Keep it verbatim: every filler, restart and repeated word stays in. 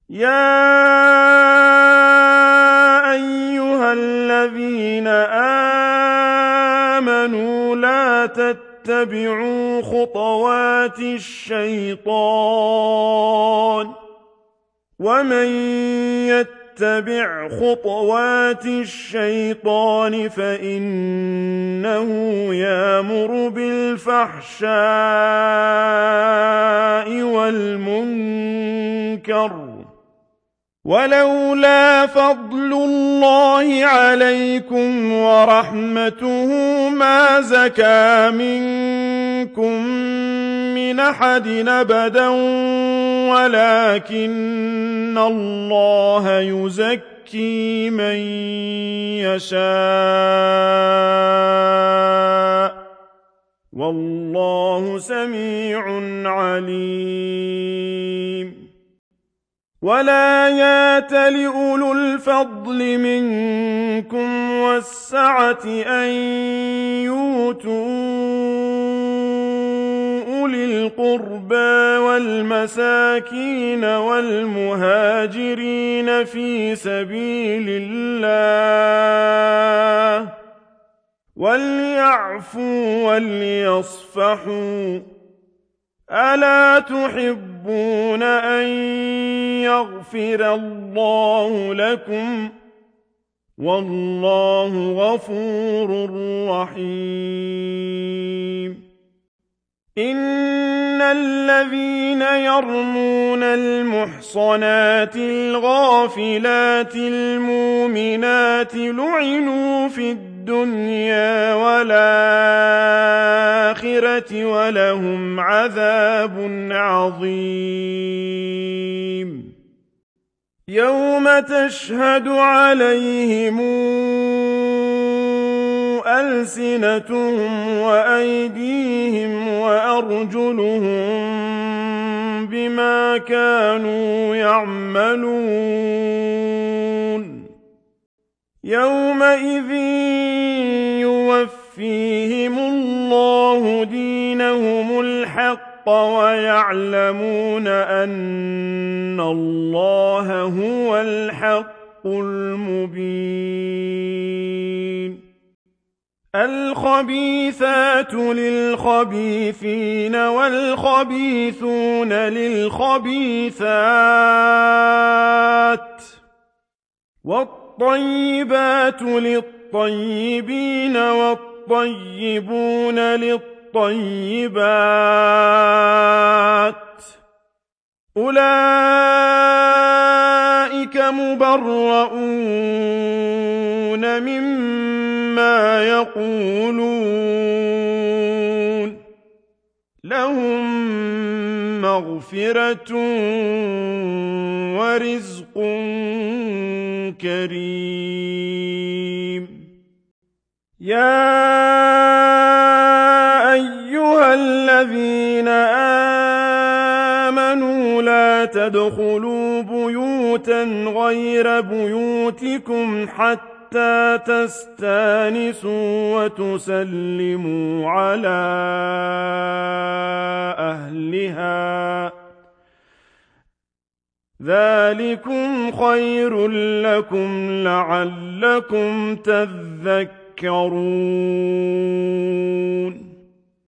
يَا أَيُّهَا الَّذِينَ آمَنُوا لَا تَتَّبِعُوا خُطُوَاتِ الشَّيْطَانِ ۚ وَمَن يَتَّبِعْ خُطُوَاتِ الشَّيْطَانِ فَإِنَّهُ يَأْمُرُ بِالْفَحْشَاءِ وَالْمُنكَرِ ۚ وَلَوْلَا فَضْلُ اللَّهِ عَلَيْكُمْ وَرَحْمَتُهُ مَا زَكَىٰ مِنكُم مِّنْ أَحَدٍ أَبَدًا وَلَٰكِنَّ اللَّهَ يُزَكِّي مَن يَشَاءُ ۗ وَاللَّهُ سَمِيعٌ عَلِيمٌ. وَلَا يَأْتَلِ أُولُو الْفَضْلِ مِنكُمْ وَالسَّعَةِ أَن يُؤْتُوا أُولِي الْقُرْبَىٰ وَالْمَسَاكِينَ وَالْمُهَاجِرِينَ فِي سَبِيلِ اللَّهِ ۖ وَلْيَعْفُوا وَلْيَصْفَحُوا ۗ أَلَا تُحِبُّونَ أَن يَغْفِرَ اللَّهُ لَكُمْ ۗ وَاللَّهُ غَفُورٌ رَّحِيمٌ. إِنَّ الَّذِينَ يَرْمُونَ الْمُحْصَنَاتِ الْغَافِلَاتِ الْمُؤْمِنَاتِ لُعِنُوا فِي الدُّنْيَا وَالْآخِرَةِ وَلَهُمْ عَذَابٌ عَظِيمٌ. يَوْمَ تَشْهَدُ عَلَيْهِمْ أَلْسِنَتُهُمْ وَأَيْدِيهِمْ وَأَرْجُلُهُم بِمَا كَانُوا يَعْمَلُونَ يَوْمَئِذٍ يُوَفِّيهِمُ اللَّهُ دِينَهُمُ الْحَقَّ وَيَعْلَمُونَ أَنَّ اللَّهَ هُوَ الْحَقُّ الْمُبِينُ. الْخَبِيثَاتُ لِلْخَبِيثِينَ وَالْخَبِيثُونَ لِلْخَبِيثَاتِ وَالطَّيِّبَاتُ لِلطَّيِّبِينَ وَالطَّيِّبُونَ لِلطَّيِّبَاتِ ۚ أُولَٰئِكَ مُبَرَّءُونَ مِمَّا يَقُولُونَ ۖ لَهُم مَّغْفِرَةٌ وَرِزْقٌ كَرِيمٌ. يَا أَيُّهَا الَّذِينَ آمَنُوا لَا تَدْخُلُوا بُيُوتًا غَيْرَ بُيُوتِكُمْ حَتَّىٰ تَسْتَأْنِسُوا وَتُسَلِّمُوا عَلَىٰ أَهْلِهَا ۚ ذَٰلِكُمْ خَيْرٌ لَّكُمْ لَعَلَّكُمْ تَذَكَّرُونَ.